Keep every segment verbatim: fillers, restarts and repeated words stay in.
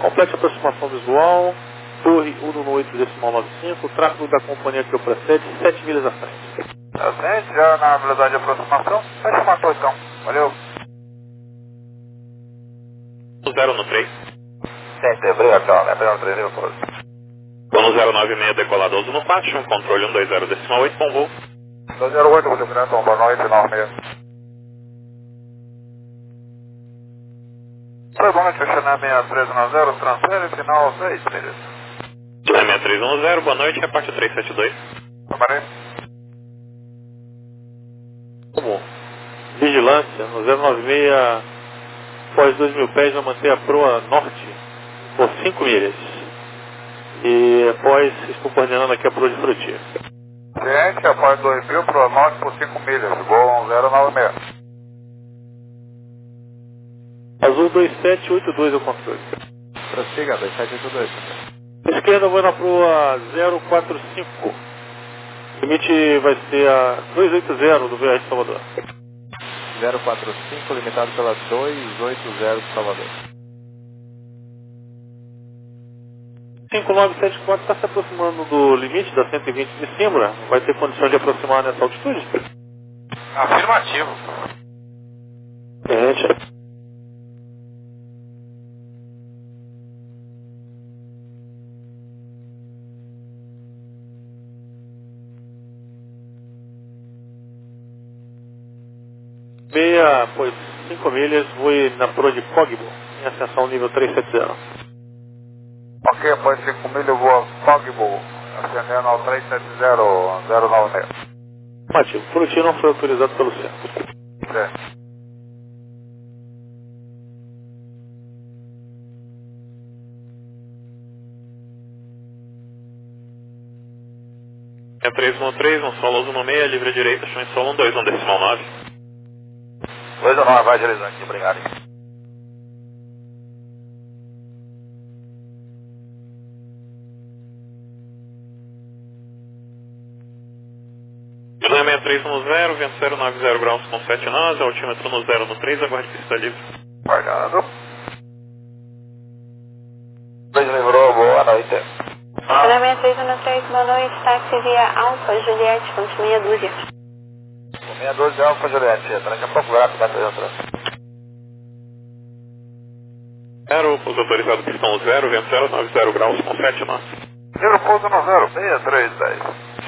Complete a aproximação visual. Torre um no oito decimal noventa e cinco. Tráfego da companhia que eu precede, sete milhas à frente. Presente, já na velocidade de aproximação. Fecha o motor então. Valeu. zero no três. Sempre, obrigado, tchau. Né? Pegando três mil por. Plano zero nove seis decolado doze no Fátima, controle um dois zero decimal oito com voo. dois zero oito, William Granton, boa noite, nove seis. Oi, boa noite, fechando a seis três um zero, transfere, final seis, beleza. seis três um zero, boa noite, reparte três sete dois. Trabalhei. Como vigilância, no zero nove seis, após dois mil pés, vai manter a proa norte por cinco milhas. E após, estou coordenando aqui a proa de Frutia. Gente, após dois mil, pro norte por cinco milhas, voo zero nove seis. Azul dois sete oito dois é o controle. Prossiga, dois sete oito dois. Esquerda, vou na proa zero quatro cinco. Limite vai ser a duzentos e oitenta do V R Salvador. zero quatro cinco, limitado pela duzentos e oitenta do Salvador. cinco nove sete quatro está se aproximando do limite da cento e vinte de Simbra. Vai ter condição de aproximar nessa altitude? Afirmativo. Gente. Meia, pois cinco milhas, vou ir na proa de Fogbo, em ascensão nível trezentos e setenta. Ok, após cinco milhas, eu vou a Fogbo, ascendendo ao trezentos e setenta zero nove seis. Mativo, Frutia não foi autorizado pelo centro. Certo. É três um três, um solo azul no meio, livre à direita, chão em solo um dois um decimal nove. dois nove, vai agilizar aqui, obrigado. Plano seis três um zero, vento zero nove zero graus com sete nós, altímetro no zero no três, aguarde pista livre. Guardando. Beijo, livrou, boa noite. Plano seis três um três, boa noite, táxi via Alfa Juliette, ponto meia dúzia. meia doze Alfa Juliette, daqui a pouco vai vai fazer outra. Zero, pouso autorizado pistão zero, vento zero nove zero graus com sete nós. Zero pouso no zero, seis três dez.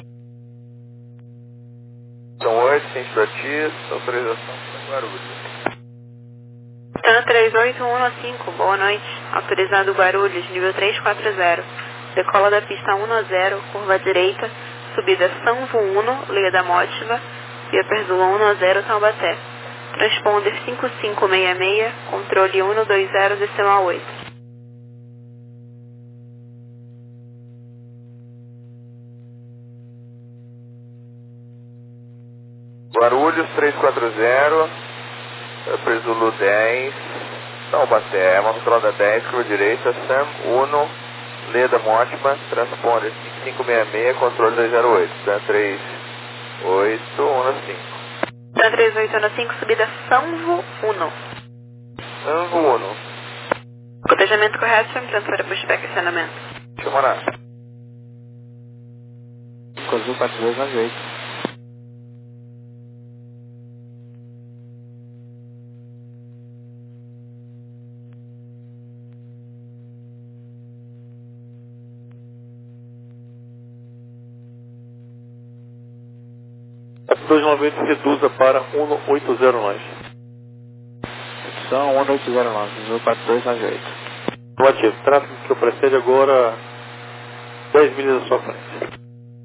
São oito, ciente para ti, autorização para Guarulhos. Plano três oito um cinco, boa noite, autorizado Guarulhos, nível trezentos e quarenta. Decola da pista um zero, curva direita, subida Sanvo um, Leia da Mótiva, via Perzula um zero, Taubaté. Transponder cinco cinco seis seis, controle um dois zero decimal oito. Guarulhos trezentos e quarenta, Perzula dez, Taubaté, Mostroda dez, curva direita, Sam um, Leia da Mótima, transponder cinco cinco seis seis, controle dois zero oito, Dan três oito um cinco. Plano três oito um cinco, subida Sanvo um. Sanvo um. Cotejamento correto, sempre transfere pushback acionamento. Deixa eu morar. Azul quatro dois nove oito. dois nove oito reduza para um oito zero nove. São um oito zero nove, Azul quatro dois nove oito. Ativo, tráfego que eu precede agora dez milhas à sua frente.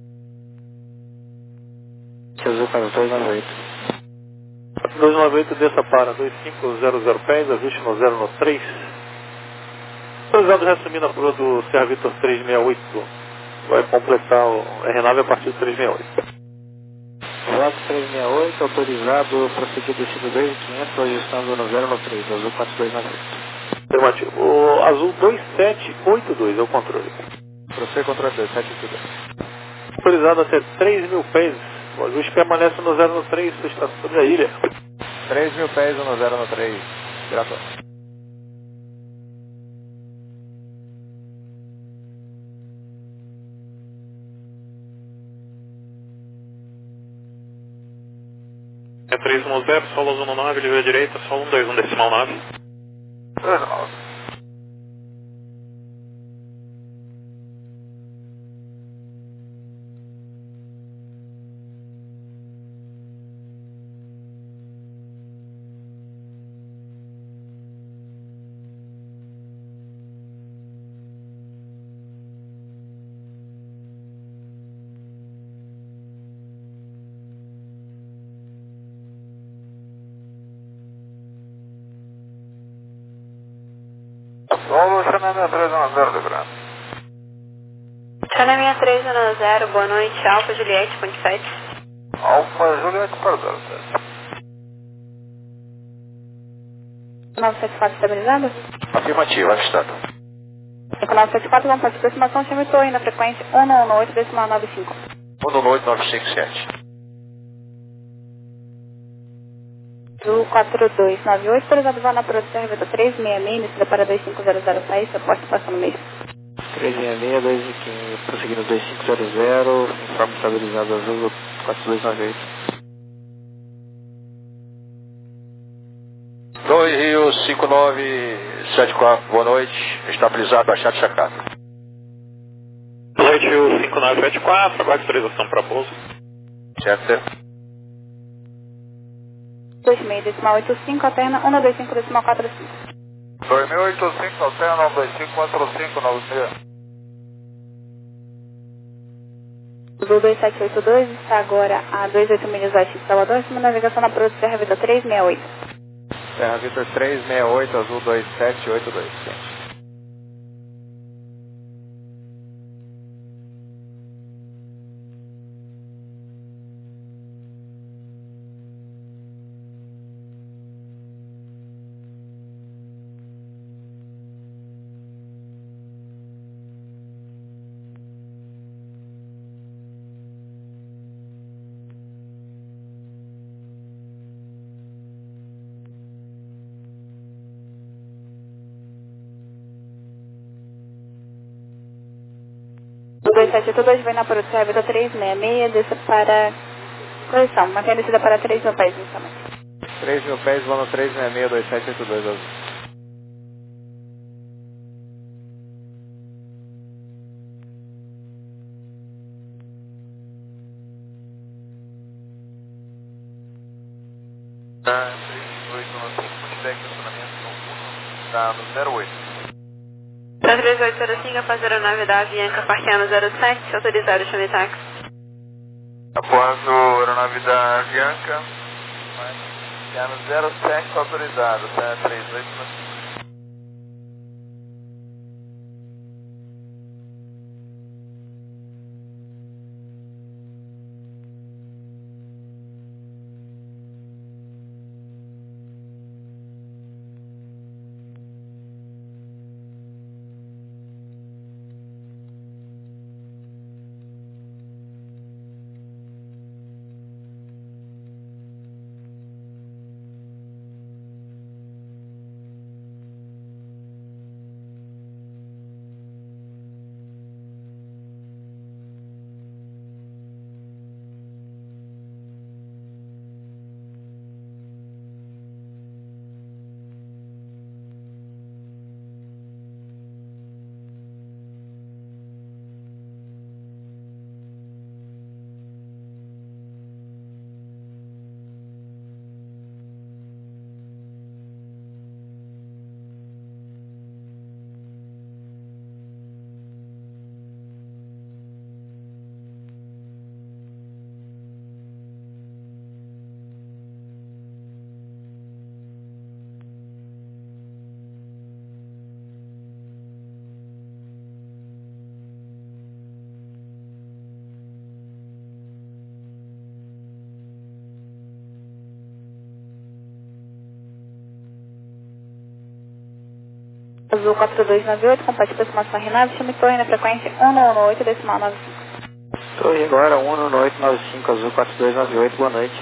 Azul quatro dois nove oito. dois nove oito desça para dois cinco zero zero pés, ajuste no zero no três. Autorizado reassumir na proa do Serra Vitor trezentos e sessenta e oito. Vai completar o R nove a partir do trezentos e sessenta e oito. Voto trezentos e sessenta e oito, autorizado, prosseguir descido dois mil e quinhentos, ajustando no zero no três, Azul quatro dois nove oito. Afirmativo. O Azul dois sete oito dois é o controle. Procedo controle dois sete oito dois. Autorizado até três mil pés. O ajuste permanece no zero no três, você está sobre a ilha. três mil pés no zero no três. Gravando. três um zero, solo um nove, livre à direita, solo um dois um decimal nove. dois nove. Solo China três um zero de Grande. China três um zero, boa noite, Alfa Juliette, ponto sete. Alfa Juliette, perdão. nove sete quatro estabilizado? Afirmativo, avistado. cinco nove sete quatro, vamos para a aproximação, chama torre na frequência um um oito decimal nove cinco. um um oito nove cinco sete. Do quatro dois nove oito, autorizado voo na produção, reveta três seis seis, descida para dois cinco zero zero seis, suporte passando no meio. três seis seis, dois quinze, prosseguindo dois cinco zero zero, informe estabilizado azul quatro dois nove oito. dois Rio cinco nove sete quatro, boa noite, estabilizado, baixado, chacado. Noite Rio cinco nove sete quatro, aguarde autorização para pouso. Certo, certo. dois seis decimal oito cinco, alterna um dois cinco decimal quatro cinco. dois mil e oitenta e cinco, alterna um dois cinco quatro cinco nove seis. O dois sete oito dois está agora a dois oito milhas oeste de Salvador, em cima da navegação na produção Serra Vitor três seis oito. Serra Vitor três seis oito, azul dois sete oito dois. O dois sete oito dois vai na produção Serra Vitor três seis seis, desça para correção, mantém a descida para três mil pés inicialmente. três mil pés, vão no três seis seis dois sete oito dois azul. Tá, três oito nove cinco, feedback de estacionamento tá no zero oito. três oito zero cinco, após a aeronave da Avianca, parqueando zero sete, autorizado chame táxi. Após o aeronave da Avianca, parqueando zero sete, autorizado, tá? três oito nove cinco. Azul quatro dois nove oito, compete aproximação Renave, chame torre na frequência um um oito decimal nove cinco. Torre agora um um oito nove cinco, azul quatro dois nove oito, boa noite.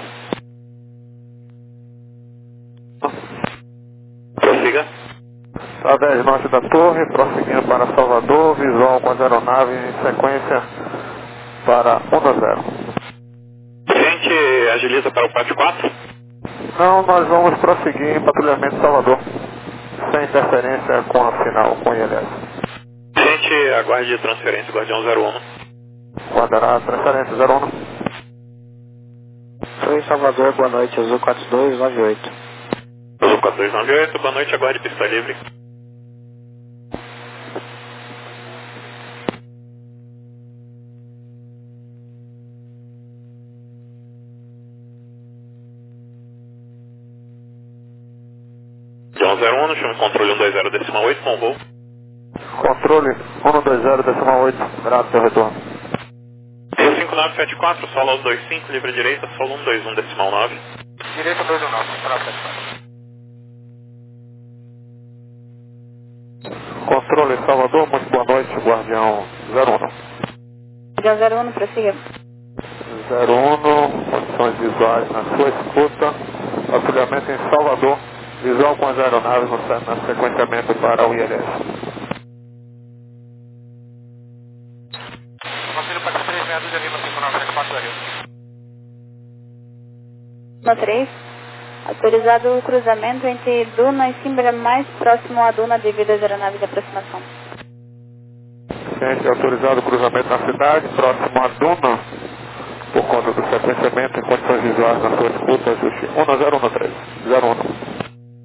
Prossiga. Tá dez norte da torre, prosseguindo para Salvador, visual com as aeronaves em sequência para um zero. Gente, agiliza para o quatro quatro. Não, nós vamos prosseguir em patrulhamento Salvador, sem interferência com a final, com o I L S. Gente, aguarde transferência, Guardião zero um. Guardará transferência zero um. Oi, Salvador, boa noite, Azul quatro dois nove oito. Azul quatro dois nove oito, boa noite, aguarde pista livre. Guardião zero um, chame controle um dois zero decimal oito com voo. Controle um dois zero decimal oito, grado seu retorno. cinco nove sete quatro, solo dois cinco, livre direita, solo um dois um decimal nove. Direita dois um nove, praça. Controle Salvador, muito boa noite, Guardião zero um. Guardião zero um, prossiga. zero um, condições visuais na sua escuta, patrulhamento em Salvador, visual com as aeronaves no no sequenciamento para o I L S. Conselho para três seis zero de Lima, cinco nove sete quatro da Rio. No três, autorizado o cruzamento entre Duna e Simbra mais próximo à Duna devido às aeronaves de aproximação. Ciente, autorizado o cruzamento na cidade, próximo à Duna, por conta do sequenciamento em condições visuais na sua escuta, ajuste um zero um três, zero um.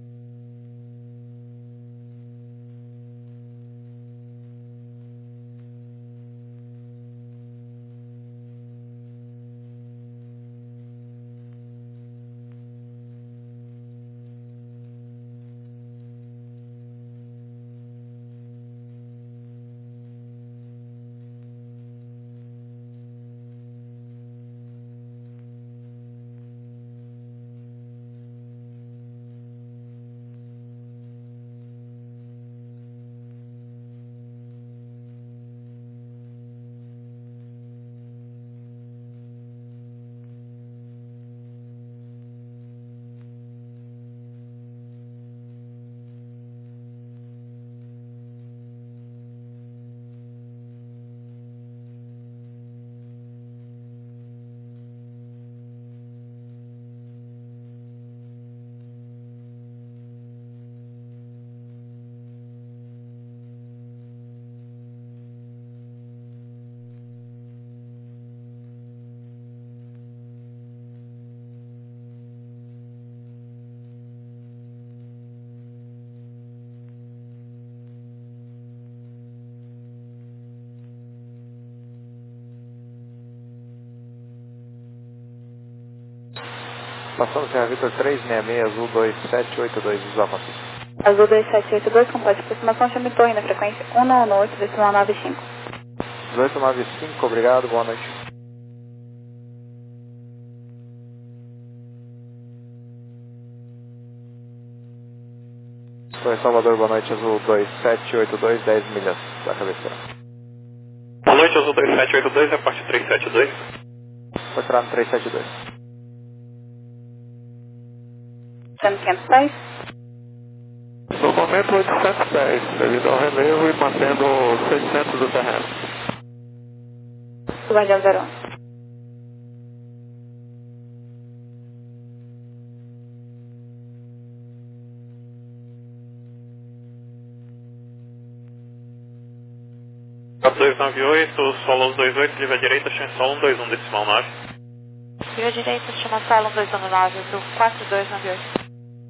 Passando sem a Vitor três seis seis, Azul dois sete oito dois, usava a pista. Azul dois sete oito dois, completo de aproximação, chame torre na frequência um nove oito decimal nove cinco. dezoito nove cinco, obrigado, boa noite. Oi, Salvador, boa noite, Azul dois sete oito dois, dez milhas da cabeceira. Boa noite, Azul dois sete oito dois, é a parte três sete dois. Vou entrar no três sete dois. Chame quinhentos pés. No momento oitocentos pés, devido ao relevo e mantendo seiscentos do terreno. Guardião zero um. quatro dois nove oito, solo dois oito, livre à direita, chame solo um dois um decimal nove. Livre à direita, chama solo um dois um nove, do quatro dois nove oito.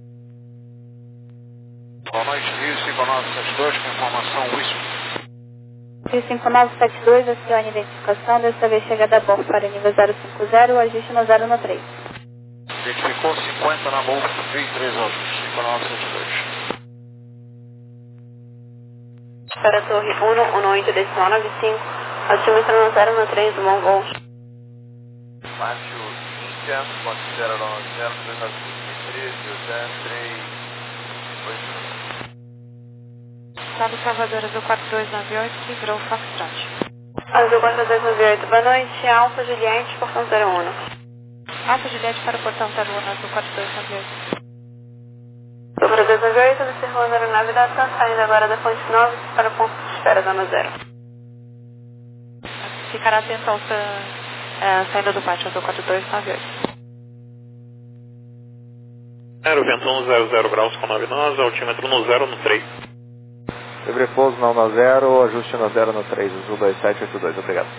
Boa noite, Rio cinco nove sete dois, com informação Wilson. Rio cinco nove sete dois, acione identificação, desta vez chegada a bordo para nível zero cinco zero, ajuste no zero no três. Identificou cinquenta na Golf Rio três Azul, cinco nove sete dois. Para a torre um um oito decimal nove cinco, altímetro no zero no três do Mongol. Márcio Índia, ponto zero nove zero, dois nove três, três oito. Estado Salvador, Azul quatro dois nove oito, livrou Foxtrot. Azul quatro dois nove oito, boa noite, Alfa Juliette, portão zero um. Alfa Juliette para o portão zero um, Azul quatro dois nove oito. quatro dois nove oito, observando a aeronave da TAM, saindo agora da Fonte nove para o ponto de espera, zona zero. Ficará atento ao é, saída do pátio, Azul quatro dois nove oito. zero, vento um zero zero graus com nove nós, altímetro no zero no três. Sobrepouso não no zero, ajuste no zero no três, Azul dois sete oito dois, obrigado.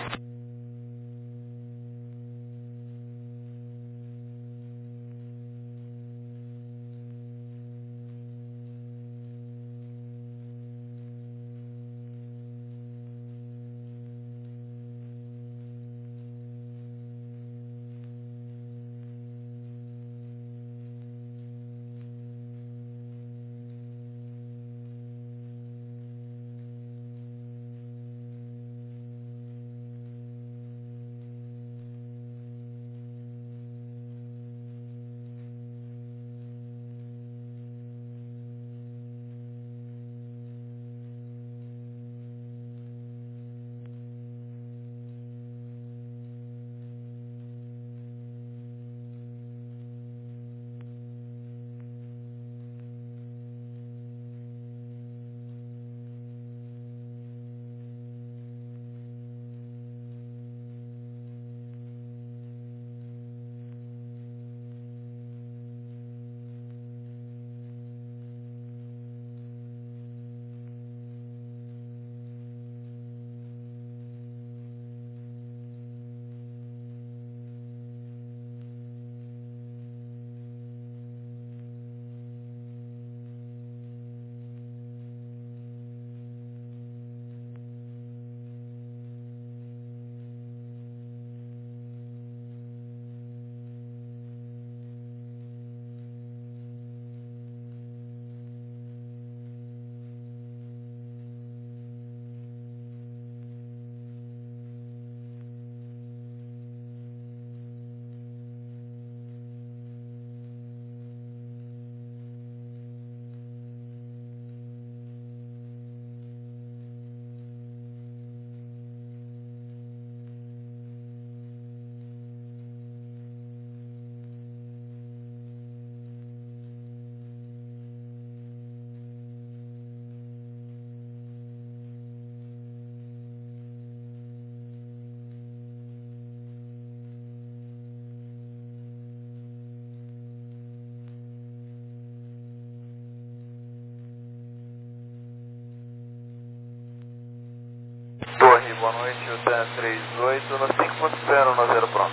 Torre, boa noite, o T A três oito no cinco ponto zero no zero pronto.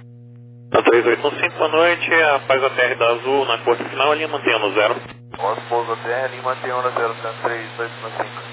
A três oito no cinco, boa noite, após a T R da Azul na curta final, a linha mantenha no zero. Nosso pouso T R, linha mantenha no zero, T A três oito no cinco.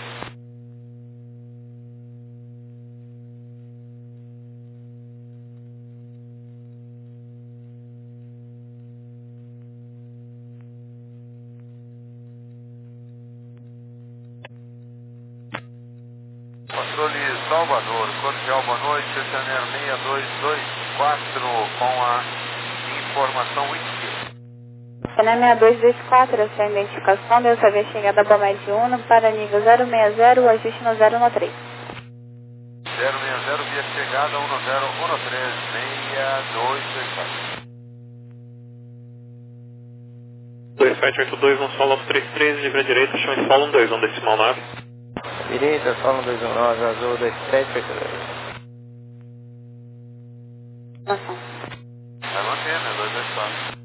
Controle Salvador, cordial boa noite, Janeiro seis dois dois quatro com a informação wiki. Janeiro seis dois dois quatro, essa é a identificação, deu essa vez chegada da Bomed Uno para nível zero seis zero, ajuste no zero no três. zero seis zero, via chegada um zero um três seis dois dois quatro. dois sete oito dois, no solo três três, livre à direita, chão e solo um dois, um decimal nove. Direita, solo dois um nove, Azul dois sete oito dois. Noção. Vai manter, né? dois dois quatro.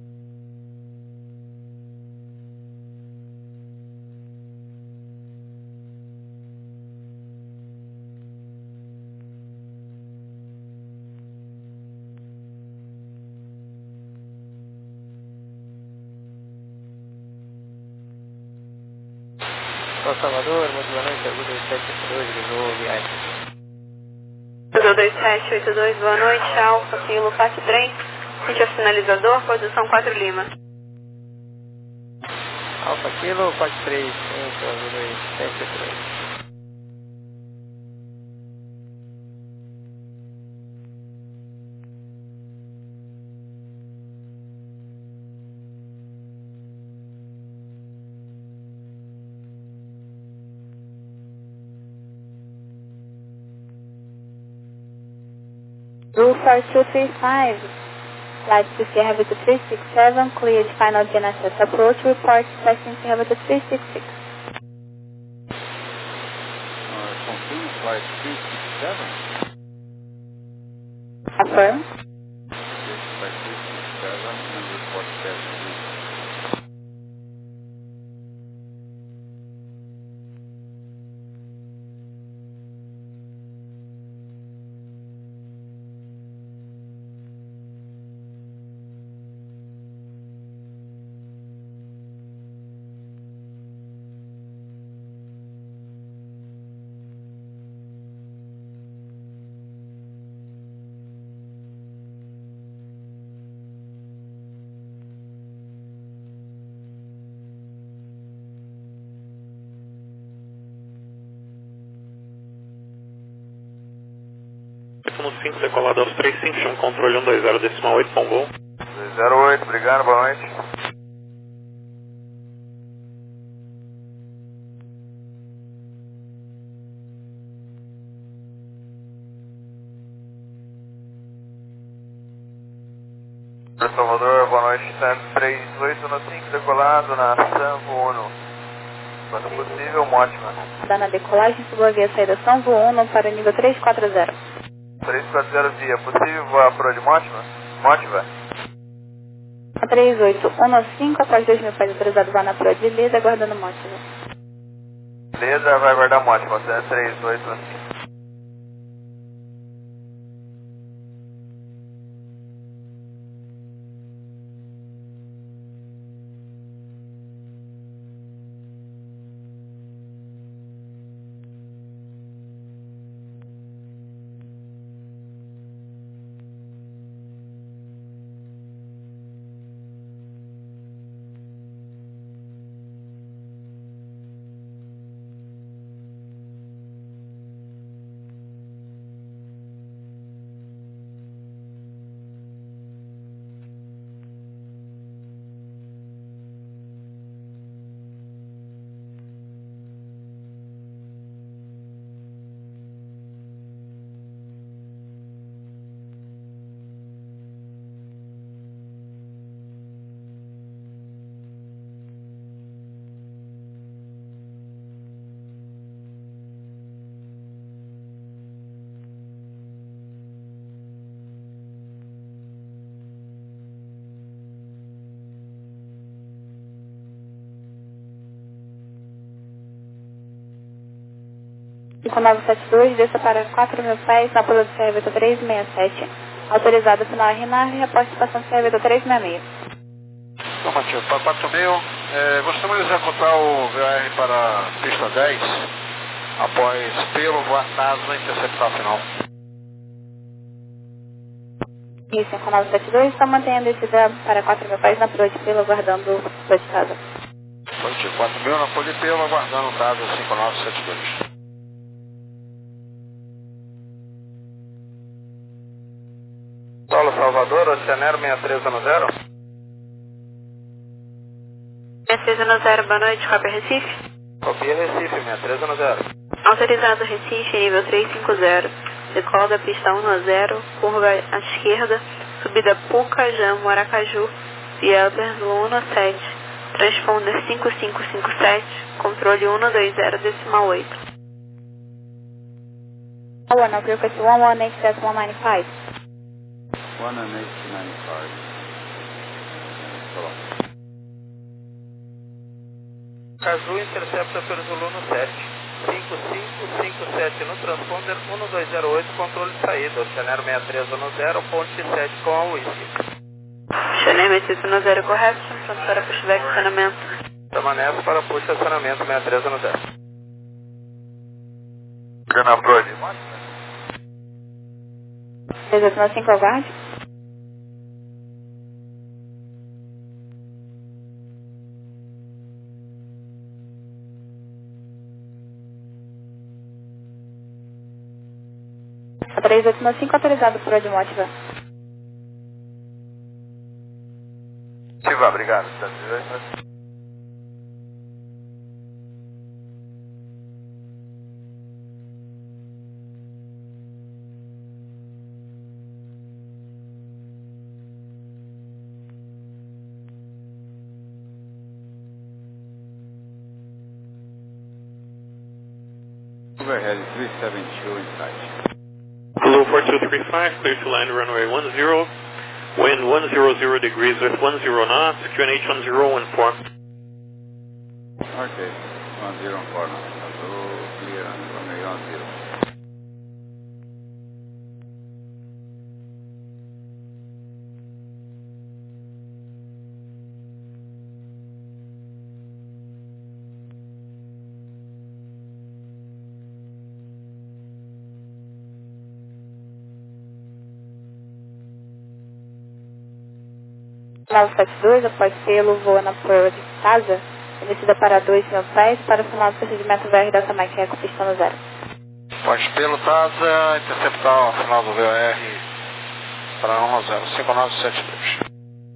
São Salvador, muito boa noite, Azul dois sete oito dois, ligou viagem. Azul dois sete oito dois, boa noite, Alfa, Kilo, Fat trem, sítio sinalizador, posição quatro Lima. Alfa Kilo, quatro três cinco, Azul dois sete oito dois. Blue four two three five, flight to Sierra Vista three six seven, cleared final G N S S approach, report passing Sierra Vista three six six. Uh, confirm flight three six seven? Affirm. Yes, flight three six seven and report passing. oito um cinco, decolado aos três cinco, chama controle um dois zero decimal oito, bom voo. dois zero oito, obrigado, boa noite. Salvador, boa noite, três oito um cinco, decolado na Sanvo Uno. Quando possível, Mótima. Está na decolagem, suba via saída Sanvo Uno para o nível três quatro zero. três quatro zero via, possível voar por de Mótima? Mótima. três oito um cinco, após dois mil pés autorizado, vá na proa de Leda, aguardando Mótima. Leda vai guardar Mótima, três oito um cinco. cinco nove sete dois, desça para quatro mil pés, na pula do C R V três seis sete. Autorizado final R N A V, reposta estação C R V três seis seis. Então, Matheus, para quatro mil, é, gostaria de executar o V A R para a pista dez, após pelo voar NASA interceptar final. E cinco nove sete dois, só mantenha a descida para quatro mil pés na pula de pelo, aguardando o pula de casa. Positivo, quatro mil na pula de pelo, aguardando o dado cinco nove sete dois. Paulo Salvador, Oceanero seis três um zero. seis três um zero, boa noite, cópia Recife. Copia Recife, seis três um zero. Autorizado Recife, nível três cinco zero. Decola da pista um zero, curva à esquerda, subida Pucajamo, Aracaju, via Upper um sete. Transponder cinco cinco cinco sete, controle um dois zero decimal oito. one, frequency one one eight seven one nine five. one one eight nine five. Caju intercepta pelo Zulu no sete. cinco cinco cinco sete no transponder um dois zero oito, controle de saída. Oceanero seis três um zero, ponte sete com a whisky. Oceanero seis três um zero, correto. Pronto para pushback de estacionamento. Permanece para push estacionamento seis três um zero. Gana Brody. seis oito nove cinco, aguarde. três oito nove cinco, autorizado por Odimotiva. Ativa, obrigado. Overhead three seven two inside. Blue four two three five, clear to land runway one zero, wind one hundred degrees with one zero knots, Q N H one zero one four. Okay, one zero four knots. Hello, clear on runway one zero. nove sete dois, após pelo, voa na prova de casa, descida para dois mil pés, para o final do procedimento V R da Samai, que é com pista no zero. Após pelo Tasa, interceptar o final do V O R para um zero cinco nove sete dois.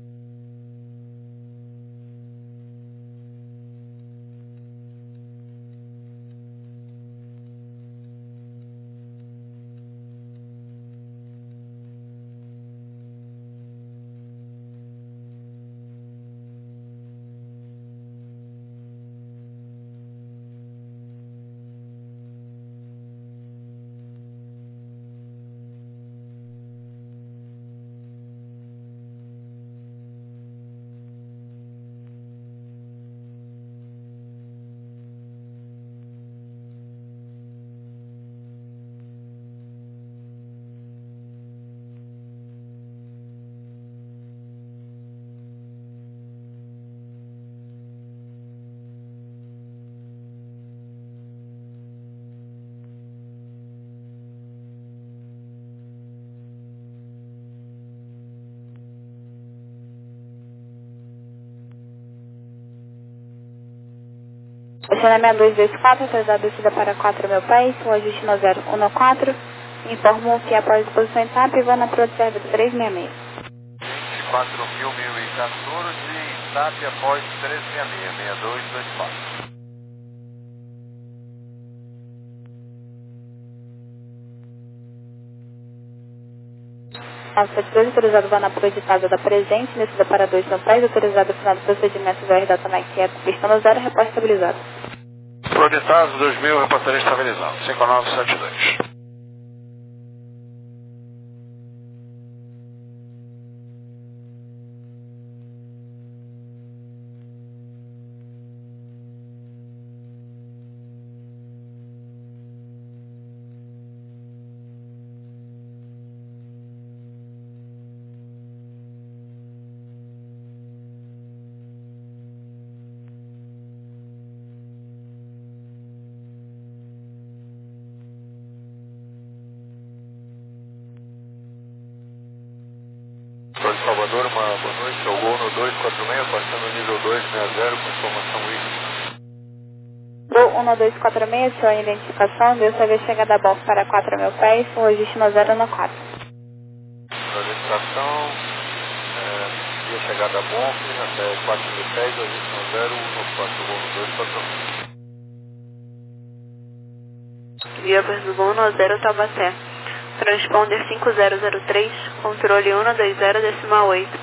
Oceana seis dois dois quatro, autorizado descida para quatro mil pés, o ajuste no zero um quatro. Informo que após a posição em T A P, vou na Pro de Serva de três seis seis. quatro mil, mil e quatorze, e T A P após três seis seis, seis dois dois quatro. nove sete dois, autorizado vá na Pro de Casa da Presente, descida para dois mil pés, autorizado final do procedimento V R da Tamac, que é pista no zero, repórter estabilizado. Projetado dois mil, reportaria estabilizado, cinco nove sete dois. Torre Salvador, uma boa noite, ao gol no dois quatro seis, passando o nível dois seis zero com informação I. Gol um dois quatro seis, sua identificação, deu sua vez chegada a bordo para quatro mil pés, o ajuste no zero um quatro. A identificação, é, via chegada a bomb, até quatro mil pés, ajuste no zero um quatro, gol no dois quatro seis. Via do gol no zero Taubaté. Transponder cinco zero zero três, controle um dois zero decimal oito.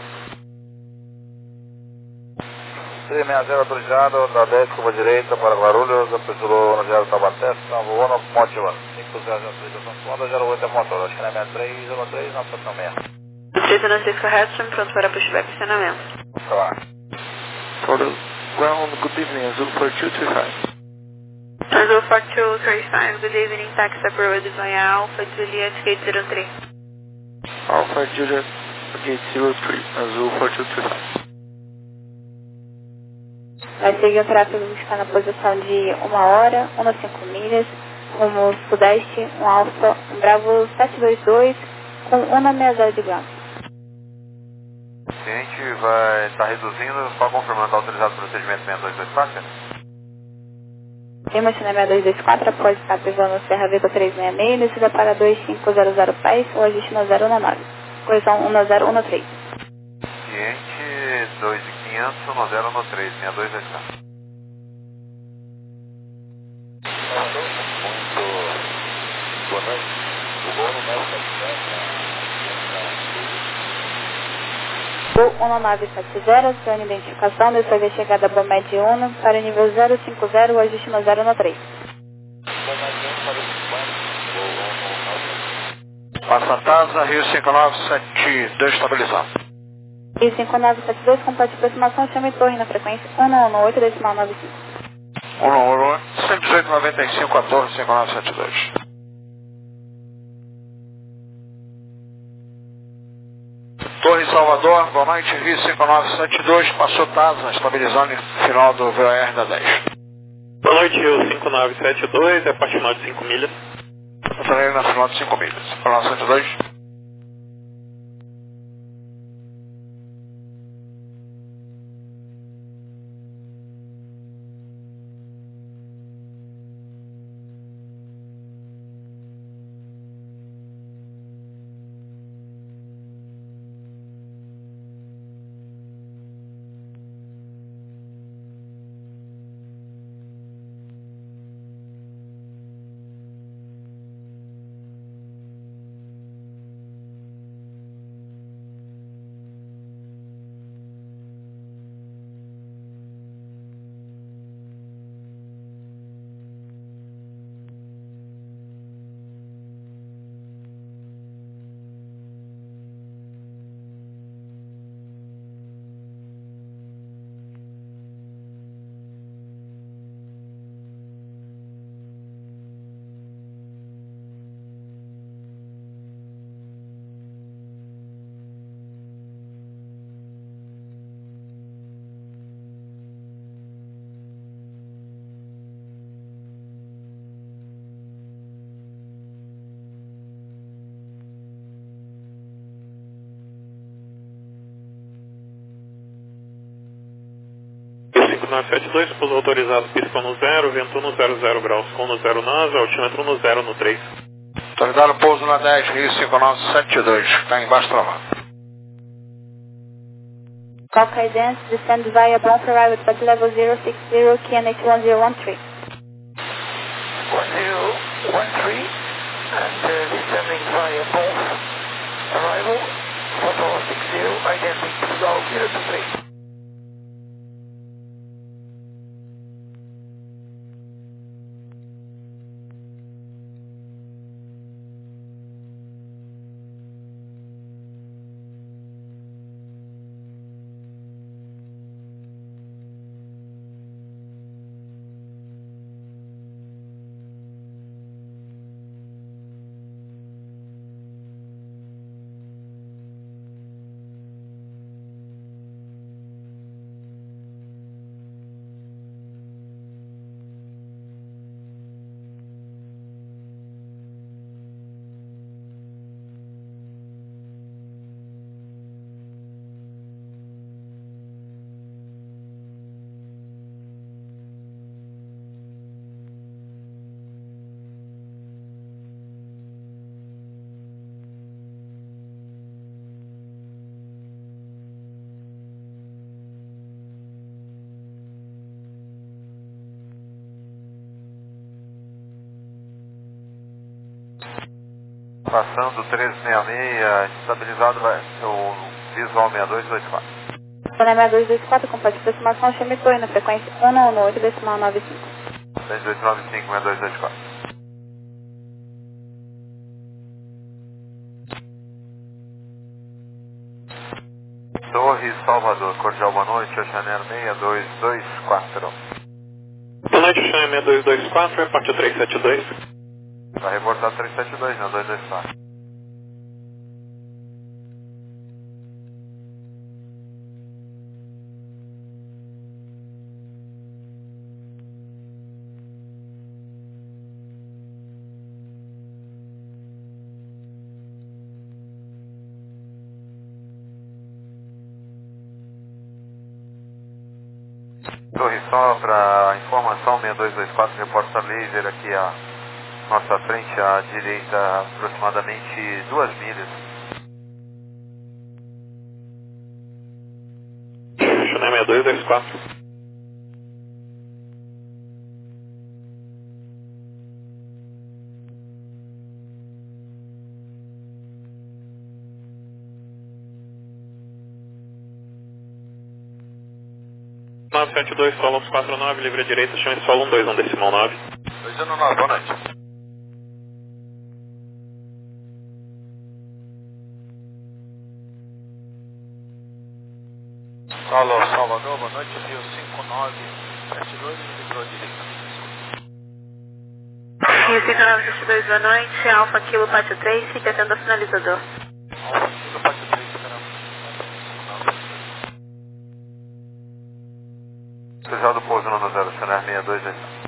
três seis zero autorizado, da dez curva direita para Guarulhos, apresurou no zero Taubaté, salvo no Motiva. cinco zero zero três, autorização zero oito é motor, acho que é seis três zero três, na posição seis. três zero seis correto, pronto para pushback e acionamento. Claro. For the ground, good evening, Azul four two three five. Azul four two three five, good evening, taxi approved via Alpha Juliet Gate zero three. Alpha Juliet Gate zero three, Azul four two three five. Vai seguir o tráfego buscar na posição de uma hora, um cinco milhas, rumo sudeste, um Alfa, um Bravo sete dois dois, com um seis zero de ground. O cliente vai estar reduzindo, só confirmando, está autorizado o procedimento seis dois dois quatro? Firma China seis dois dois quatro, após estar pivando Serra Viva três seis seis, descida para dois cinco zero zero pés, o ajuste no zero um nove. Correção um zero um três. Cliente dois mil e quinhentos, no zero um três, seis dois dois quatro. Muito boa noite. O gol no nove sete O um nove sete zero, sua identificação, deu sua vez chegada a Bomed um para o nível zero cinco zero, o ajuste no zero um três. Passa Tasa, Rio cinco nove sete dois estabilizado. E cinco nove sete dois, complete aproximação, chame torre na frequência um um oito decimal nove cinco. um um cento e dezoito, noventa e cinco, quatorze, cinco nove sete dois. Torre Salvador, boa noite, Rio cinco nove sete dois, passou Tasa, estabilizando no final do V O R da dez. Boa noite, Rio cinco nove sete dois, é para final de cinco milhas. Passarei na final de cinco milhas, cinco nove sete dois. nove sete dois, pouso autorizado, pista no zero, vento no zero zero graus, com no zero nove, altímetro no zero no três. Autorizado pouso na dez, Rio cinco nove sete dois, está embaixo travado. Qualquer dance, descend via Bronx Arrival, at level zero six zero, K N H one zero one three. one zero one three, and uh, descending via Bronx Arrival, Photo six zero, identity two zero two three. Passando treze sessenta e seis, estabilizado vai o visual seis dois dois quatro. Sonai seis dois dois quatro, comparte aproximação, chame Toei na frequência um um oito decimal nove cinco. seis dois nove cinco, seis dois dois quatro. Torres, Salvador, cordial boa noite, Oceaneiro seis dois dois quatro. Boa noite, Oceaneiro seis dois dois quatro, reparte três sete dois. Vai reportar três sete dois, não, dois dois quatro. Torre, só para informação, seis dois dois quatro, reporta laser aqui a nossa frente, à direita, aproximadamente duas milhas. Oceaneiro seis dois dois quatro. nove sete dois, solo quatro nove, livre à direita, chame solo um dois um decimal nove. dois um nove, boa noite. Alô, Salvador, boa noite, Rio cinco nove sete dois, livrou à direita. Rio cinco nove sete dois, boa noite, Alfa Kilo Pátio três, fique atento ao sinalizador. Alfa Kilo Pátio três, esperamos. Sejado pouso no zero, Oceaneiro seis dois dois quatro.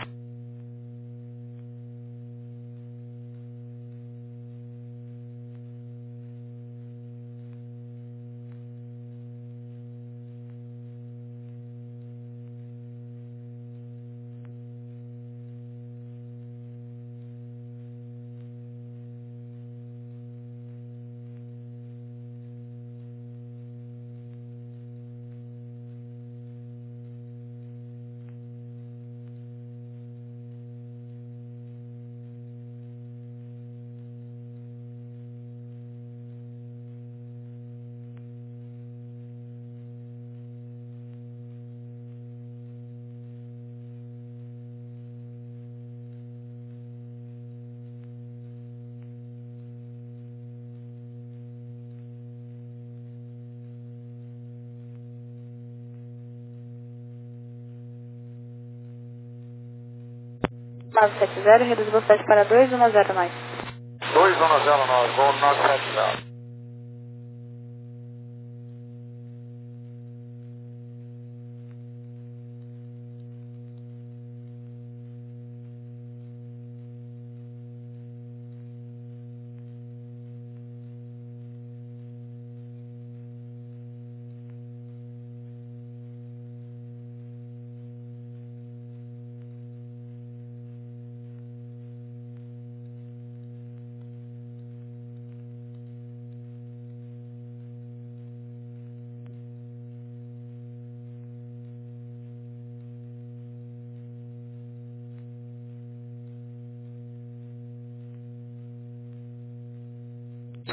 nove sete zero, reduz velocidade para dois um zero nove. dois um zero nove, voo nove sete zero.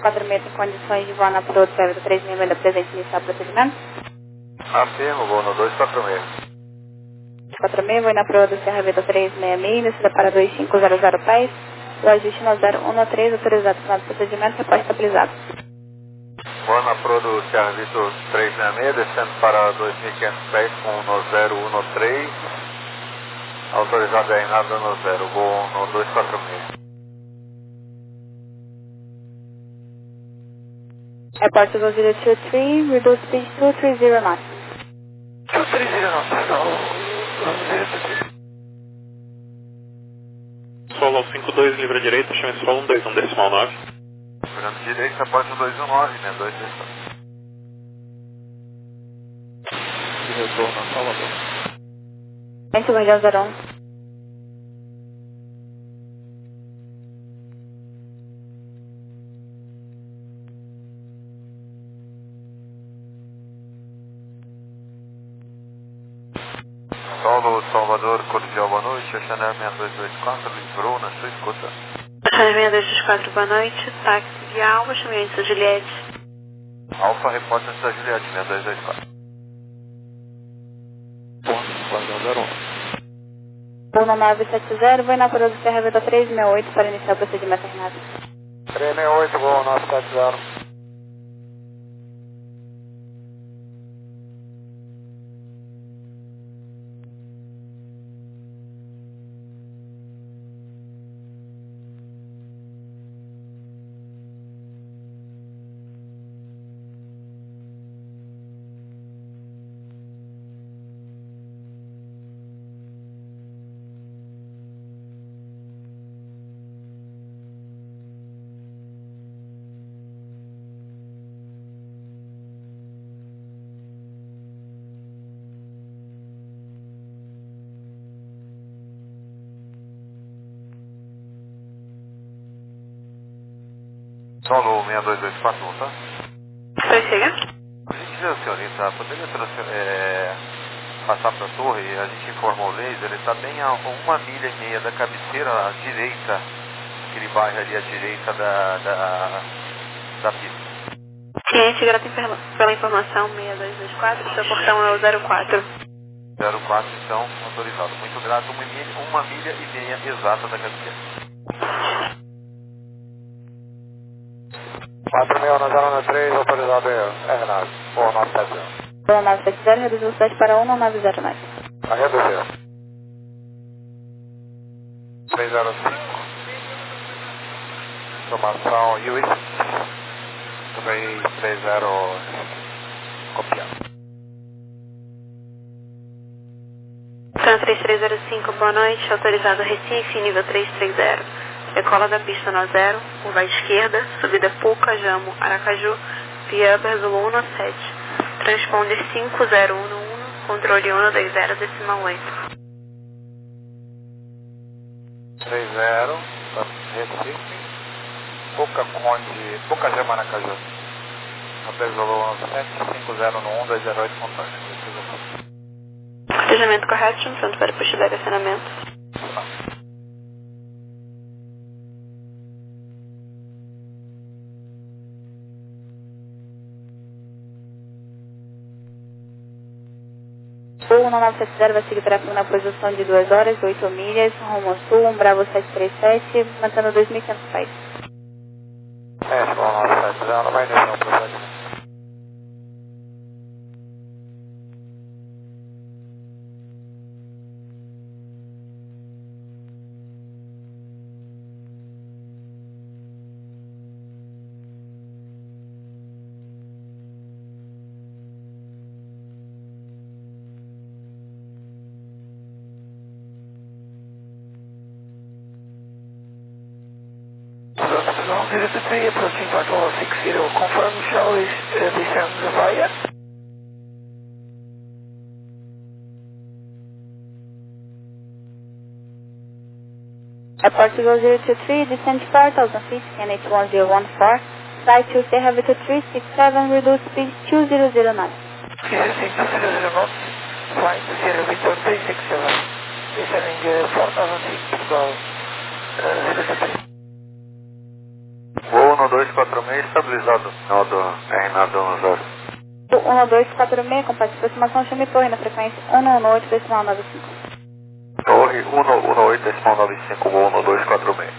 quatro seis tem condições de voar na proa do C R V três seis seis da presente iniciar o procedimento? Afirmo, vou no dois quatro seis. dois quatro seis, vou na proa do C R V três seis seis, descida para dois cinco zero zero pés, o ajuste no zero um três, autorizado final do procedimento, repórte estabilizado. Vou na proa do C R V três seis seis, descendo para dois mil e quinhentos pés com no zero um três, autorizado aí nada no zero, vou no dois quatro seis. Airport two zero two three, reduce speed two three zero knots. two three zero knots, no, zero two three. Solo ao cinco dois, livre à direita, chame solo um dois um decimal nove. Virando direita, porta dois um nove, né, dois dois nove. De retorno a Salvador. Vento Guardião zero um. Solo Salvador, cordial, boa noite, Chanel seis dois dois quatro, livrou na sua escuta. seis dois dois quatro, boa noite, táxi de Alva, chamei antes da Juliette. Alfa, repórter antes da Juliette, seis dois dois quatro. Guardião zero um. Bruno nove sete zero, vou na proa do C R V três seis oito para iniciar o procedimento terminado. três seis oito, voo nove sete zero. Solo seis dois dois quatro, tá? Prossiga. Por gentileza, senhorita, poderia é, passar para a torre? A gente informou o laser, ele está bem a uma milha e meia da cabeceira à direita, aquele bairro ali à direita da, da, da pista. Cliente, grato pela informação seis dois dois quatro, seu portão é o zero quatro. zero quatro, então, autorizado. Muito grato, uma milha, uma milha e meia exata da cabeceira. quatro seis zero três, autorizado é Renato. Voo nove sete zero. Voo nove sete zero, reduz velocidade para um nove zero nove. A reduzir. três zero cinco. Informação U S. três três zero. Copiado. Tran três três zero cinco, boa noite, autorizado Recife, nível três três zero. Decola da pista no zero, curva à esquerda, subida Puca, Jamo, Aracaju, via Upper Zulu um sete. Transponder cinco zero um um, controle um dois zero decimal oito. três zero, Recife, Puca Conde, Puca Jamo, Aracaju. Upper Zulu um sete, cinco zero um dois zero oito, contagem. Cortejamento correto, pronto para puxar de acionamento. O nove sete zero vai seguir tráfego na posição de duas horas, oito milhas, rumo sul, um Bravo sete três sete, mantendo dois mil e quinhentos pés. É, o nove sete zero vai iniciar o procedimento. zero two three, approaching Control six zero, confirm shall is uh, descend via. Airport zero two three, descend four thousand feet, N H one zero one four, flight to Sierra Victor three six seven, reduce speed two zero zero knots. Sierra six two zero zero knots, flying to Sierra Victor three six seven, descending uh, four thousand feet, to go uh, zero two three. Voo no dois quatro seis, quatro seis, complete aproximação, chame torre na frequência um um oito decimal nove cinco. Torre um um oito decimal nove cinco, voo um dois quatro seis.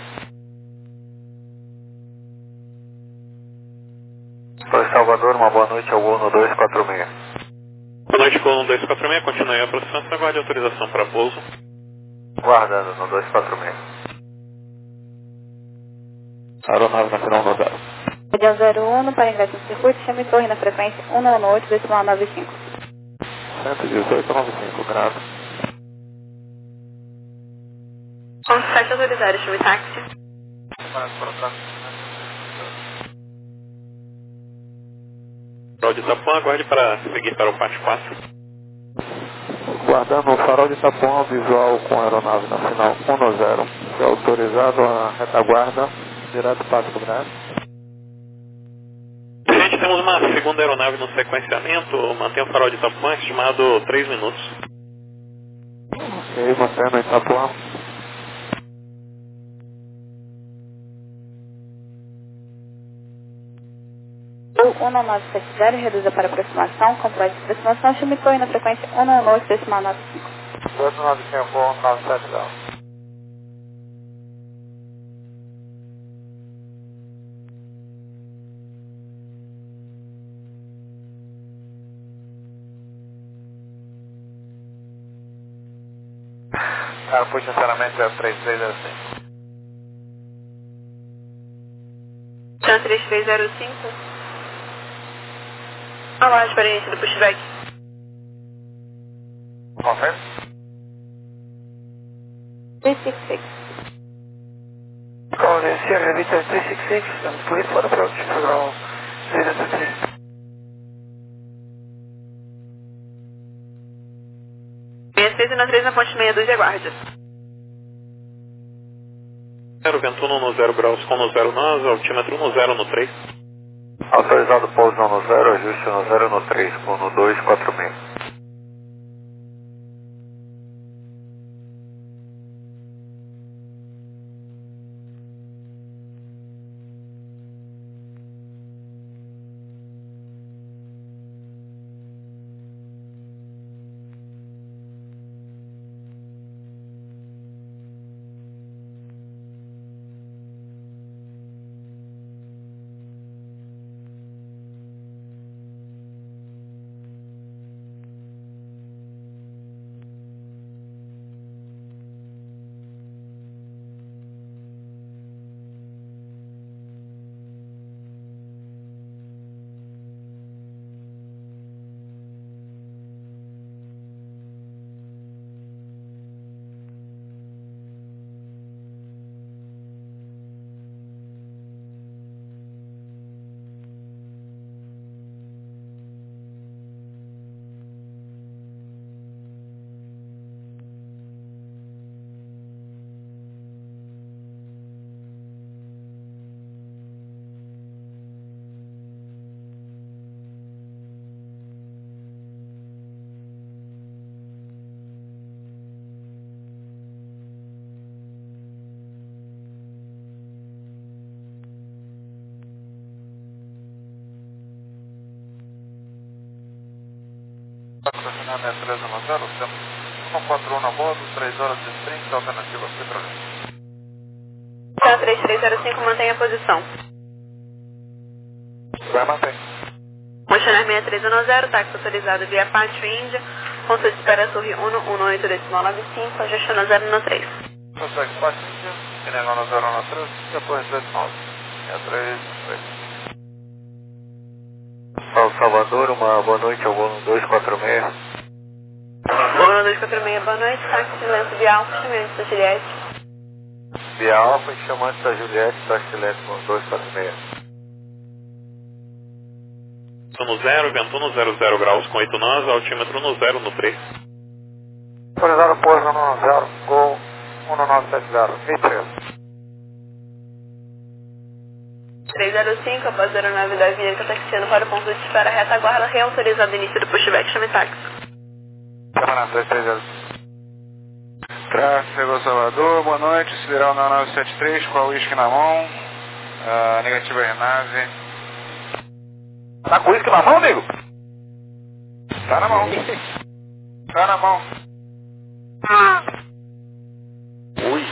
Torre Salvador, uma boa noite ao voo um dois quatro seis. Boa noite, voo um dois quatro seis, continue a aproximação, aguarde autorização para pouso. Guardando no dois quatro seis. Aeronave nacional no zero. Radial zero um, para ingresso no circuito, chame torre na frequência um um oito decimal nove cinco. cento e dezoito nove cinco, grave. Ponto sete autorizado, chame táxi. Farol de Itapuã, aguarde para seguir para o pátio quatro. Guardando o farol de Itapuã, visual com a aeronave nacional um zero. É autorizado a retaguarda, direto para o grave. Gente, temos uma segunda aeronave no sequenciamento, mantém o farol de Itapuã, estimado três minutos. Ok, mantendo Itapuã. um nove sete zero, reduza para aproximação, complete aproximação, chame torre na frequência um um oito decimal nove cinco. dois nove cinco, um nove sete zero. Cara, foi sinceramente zero três três zero cinco. Chan três três zero cinco. Aguarde para início do pushback. Confirm? três seis seis. Calling Sierra Vita três seis seis, and please for approach for zero two three. seis seis e três na ponte sessenta e dois e aguarde. zero, vento um no zero graus com no zero nós, altímetro no zero no três. Autorizado pouso no zero, ajuste no zero no três, voo no dois quatro seis. Patrocinamento três um zero, temos um quatro um na bordo, três horas e trinta, alternativa petrolina. Chan três três zero cinco, mantenha a posição. Vai manter. Motionair seis três um zero, táxi autorizado via Pátio Índia, ponto de espera torre um um oito decimal nove cinco, ajuste no zero no três. Consegue Pátio Índia, Inês no zero no três, depois dois nove, três três. Paulo Salvador, uma boa noite ao voo no dois quatro seis. Voo no dois quatro seis, boa noite, táxi lento via Alfa, chamante da Juliette. Via Alfa e chamante da Juliette, táxi lento no dois quatro seis. No zero, vento no zero zero graus com oito nós, altímetro no zero no três. Autorizado pouso no zero, gol um nove sete zero, vinte e três. três zero cinco, após a aeronave da Avianca taxiando para o ponto de espera retaguarda, reautorizado início do pushback, chame táxi. Semana três três zero. Tráfego Salvador, boa noite, Sideral na nove sete três, com a uísque na mão, uh, negativa aeronave. Tá com uísque na mão, amigo? Tá na mão. Tá na mão. Ui.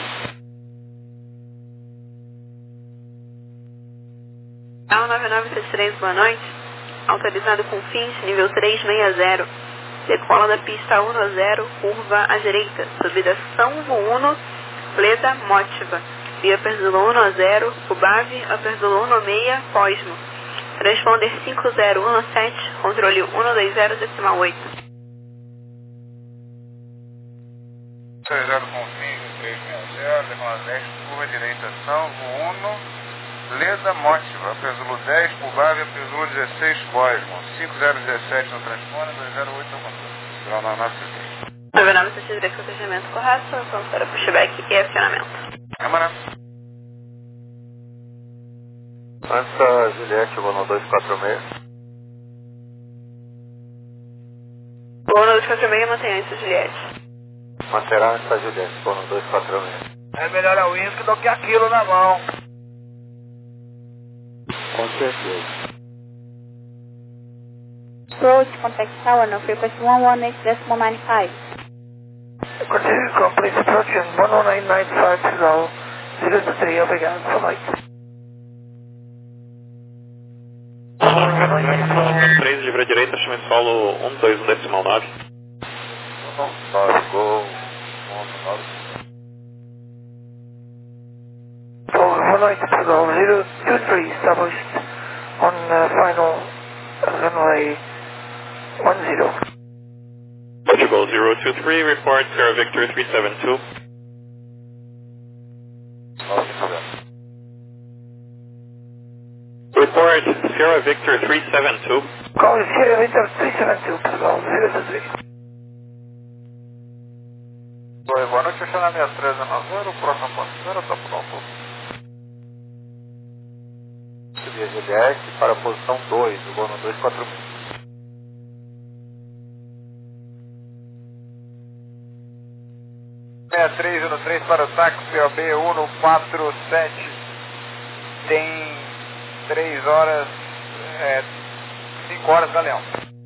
A nove nove sete três, boa noite. Autorizado com fins, nível trezentos e sessenta. Decola da pista um zero, curva à direita. Subida São Vuno, Leda Motiva. Via Perzulo um zero, Ubave, a Perzulo um seis, Posmo. Transponder cinco zero um sete, controle um dois zero, decimal oito. Autorizado com fins, trezentos e sessenta, decola dez, curva à direita, São Vuno, Leda Motiva, Pesulo dez, Ubave, Pesulo dezesseis, Posmo. cinco zero um sete no transponder, dois zero oito no controle. Não, não, não, nove nove sete três, protegimento correto, vamos para pushback e acionamento. Câmara. Ansa Juliette, vou no dois quatro seis. Vou no dois quatro seis, mantenha isso, Juliette. Manterá Ansa Juliette, vou no dois quatro seis. É melhor a uísque do que aquilo na mão. Com certeza. Approach contact tower no frequency one one eight decimal nine five. Continue complete approach in one one eight nine five zero zero three, obrigado, flight. três, livre à direita, chama solo um dois um decimal nove. nove, gol, nove. one night zero two three established on uh, final runway one zero. Portugal zero two three, report Sierra Victor three seven two. Report Sierra Victor three seven two. Call Sierra Victor three seven two, Portugal zero two three. Oi, boa noite, acionamento três um zero, próximo ponto zero, tá pronto. Subir a Juliette para a posição dois, o voo no dois quatro seis. sessenta e três um três para o táxi P O B um quatro sete. Tem três horas, é, cinco horas, Galeão.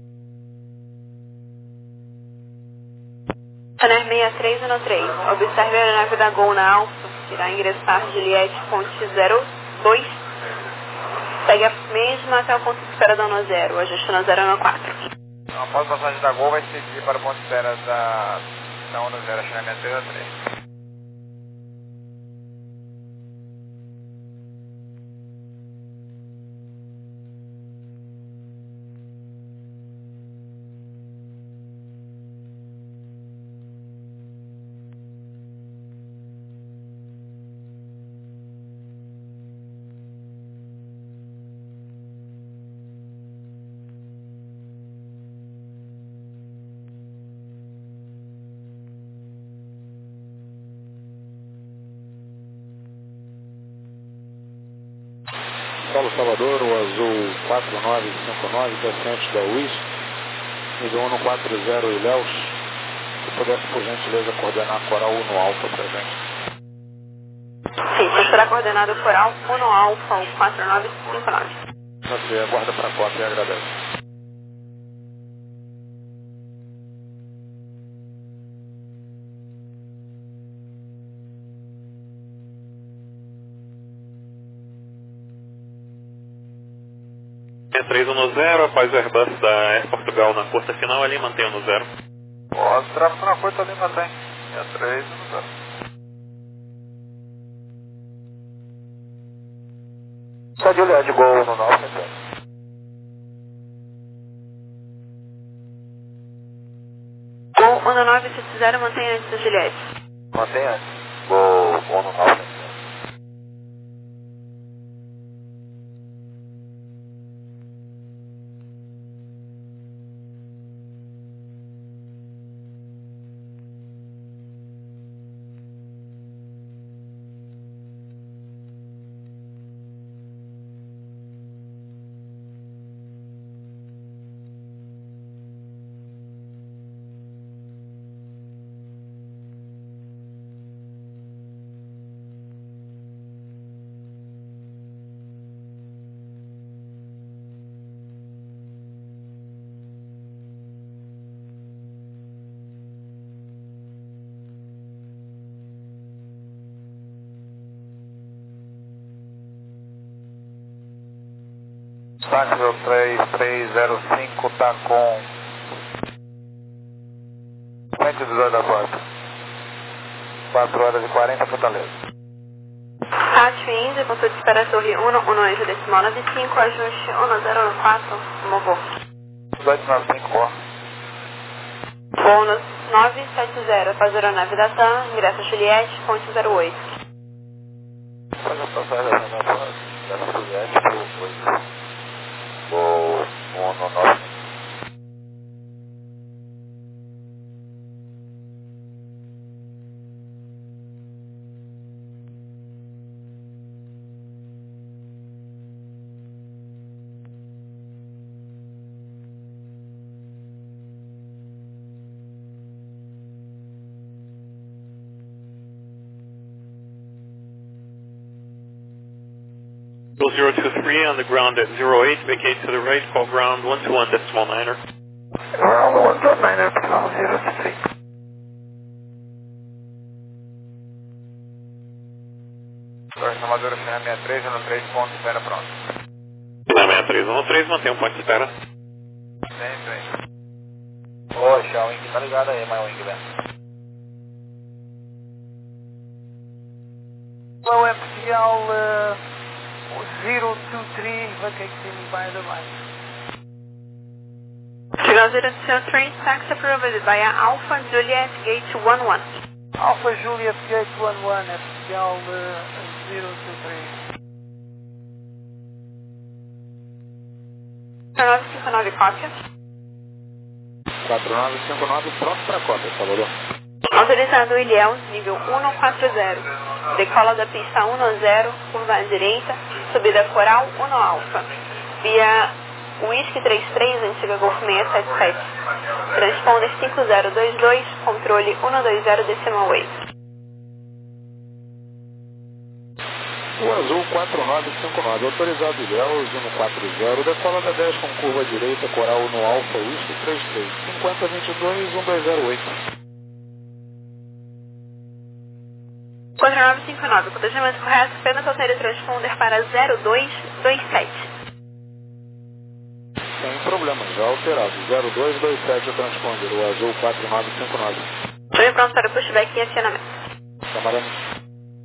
Canal seis três um três, observe a aeronave da Gol na Alfa, irá ingressar Juliette ponte zero dois. Segue a mesma até o ponto de espera da ONU zero, ajuste na zero um quatro. Após a passagem da Gol, vai seguir para o ponto de espera da, da ONU zero, acionamento três um três. Paulo Salvador, o azul quatro nove cinco nove, descente da U I S, nível um quatro zero Ilhéus. Se pudesse, por gentileza, coordenar coral um alfa para a gente. Sim, será coordenado coral um alfa quatro nove cinco nove. Você aguarda para a cópia e agradece. três um zero, após o Airbus da Air Portugal na curta final ali, mantenha no zero. Ó, o tráfego na curta ali mantém. sessenta e três um zero. Só de olhar de gol no nove, né? Gol um nove sete zero, mantenha antes da Juliette. Mantém antes. Gol, gol no nove. Táxi três três zero cinco está com frente do dois da porta. quatro horas e quarenta, Fortaleza. Rádio Índia, consulta de espera Torre um, um eixo decimal nove cinco, ajuste um zero quatro, movou. dois nove cinco, ó. Bônus nove sete zero, faz aeronave da TAM, ingresso Juliette, ponte zero oito. Faz a passagem da aeronave da Juliette por oito. Vou um nove. zero two three on the ground at zero eight, vacate to the right, call ground one two one decimal niner. Ground one two one niner, ground zero two three. Torre Amadora, China sessenta e três, um três, ponto, espera pronto. China sessenta e três um três, mantém um ponto de espera. Bem, bem. Ô, Xiaowing, tá ligado aí, MyWing, velho. Hello, F C L uh, zero two three, vacating by the right. Chicago zero two three, taxi approved via Alpha Juliet Gate one one. Alpha Juliet Gate one one, F C L uh, zero two three. quatro nove cinco nove, cópia. quatro nove cinco nove, pronto para cópia, Salvador. Autorizado Ilhéus, nível um quatro zero. Decola da pista um zero, curva à direita, subida coral um alfa. Via Whisky trinta e três, antiga Golf seiscentos e setenta e sete. Transponder cinco zero dois dois, controle um dois zero decimal oito. O azul quatro nove cinco nove, autorizado Ilhéus um quatro zero, decola da dez com curva à direita, coral no alfa, Whisky trinta e três, cinquenta vinte e dois, um dois zero oito. quatro nove cinco nove, cotejamento correto, apenas altere o transponder para zero dois dois sete. Sem problema, já alterado. zero dois dois sete o transponder, o azul quatro nove cinco nove. Estou pronto para pushback e acionamento. Camarão.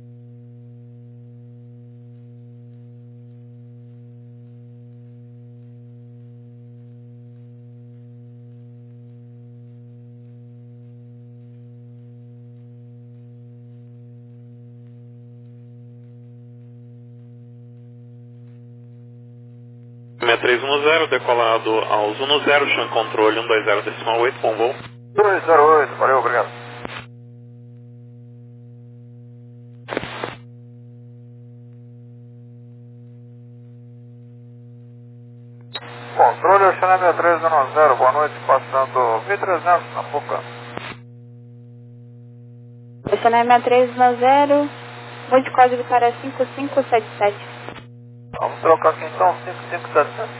sessenta e três um zero, decolado aos um zero, chão controle um dois zero decimal oito, com voo. dois zero oito, valeu, obrigado. Controle Oceana sessenta e três um zero, boa noite, passando mil e trezentos na boca. Oceana sessenta e três um zero, muito código para cinco cinco sete sete. Vamos trocar aqui então, cinco cinco sete sete.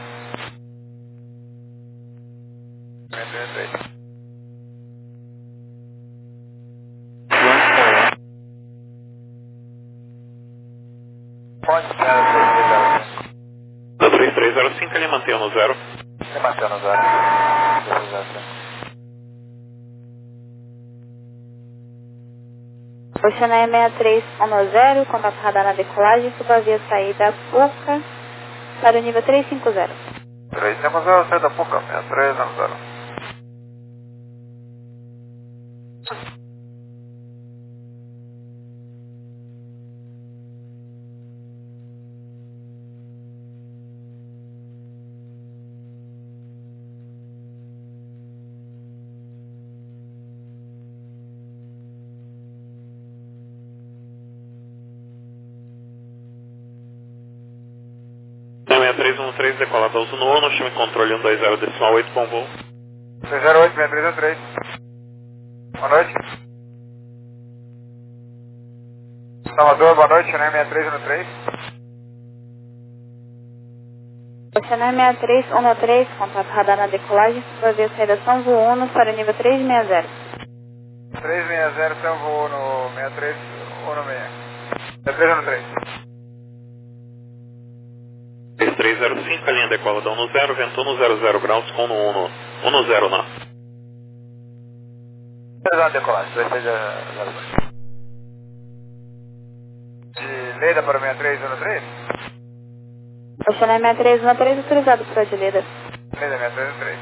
Pode ser, Da três três zero cinco, ele mantém no zero. ele mantém no zero. Oceana sessenta e três um zero, contato radar na decolagem, suba via saída Puca para o nível trezentos e cinquenta. trezentos e cinquenta, saída Puca, sessenta e três um zero. sessenta e três um três, decolado aos um no chama controle um dois zero decimal oito, com voo. seis zero oito, sessenta e três um três. Boa noite. Salvador, boa noite, né? sessenta e três um três. Oceana sessenta e três um três, contato radar na decolagem, suba via saída São Vuno para o nível trezentos e sessenta. trezentos e sessenta, São Voo no sessenta e três um seis. sessenta e três um três. sessenta e nível três zero cinco, a linha decola da um zero, vento um zero zero graus com um zero nós. Exato, decolagem, três três zero dois. De Leda para sessenta e três um três? Oceano sessenta e três um três, autorizado para de Leda. Leda sessenta e três um três.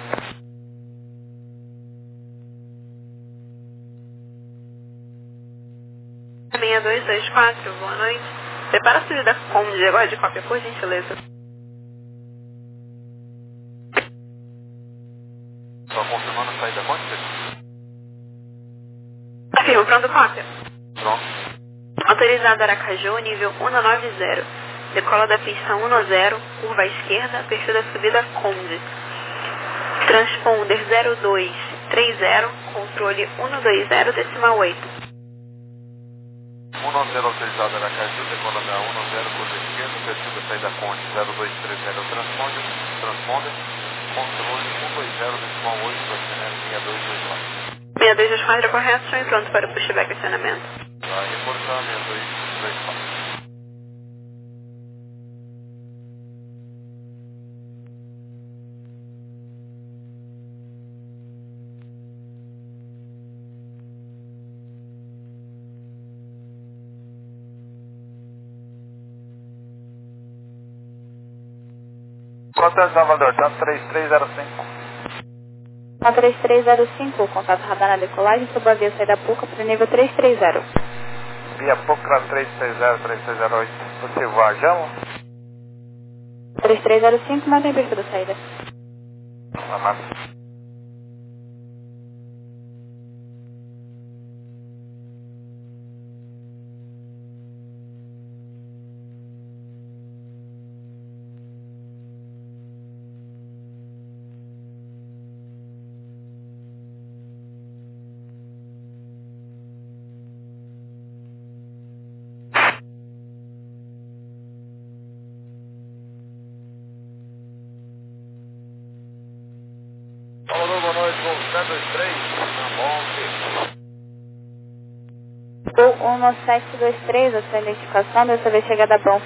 seis dois dois quatro, boa noite. Prepara a subida com de agora de cópia, por gentileza. Só confirmando a saída quanto? Afirmo, pronto, cópia. Pronto. Autorizado Aracaju, nível cento e noventa. Decola da pista cento, curva à esquerda, perfil da subida Conde. Transponder zero dois três zero, controle cento e vinte, decimal oito. cento autorizado Aracaju, decola da cento, curva à esquerda, perfil da saída Conde zero dois três zero, transponder, transponder, controle cento e vinte, decimal oito, acionário seis dois dois quatro. seis dois dois quatro é correto, estou em pronto para o pushback acionamento. Vai reportar seis dois dois quatro. Contato Salvador, tá três três zero cinco. Tá três três zero cinco, contato radar na decolagem, sob a via saída Puca para o nível três três zero. Via Puca três três zero, três três zero oito. Você viajamos? três três zero cinco, mantém perfil da saída. Amado. Salvador, boa noite, voo sete dois três, na Bonte. Voo um sete dois três, a sua identificação, dessa vez chegada a Bom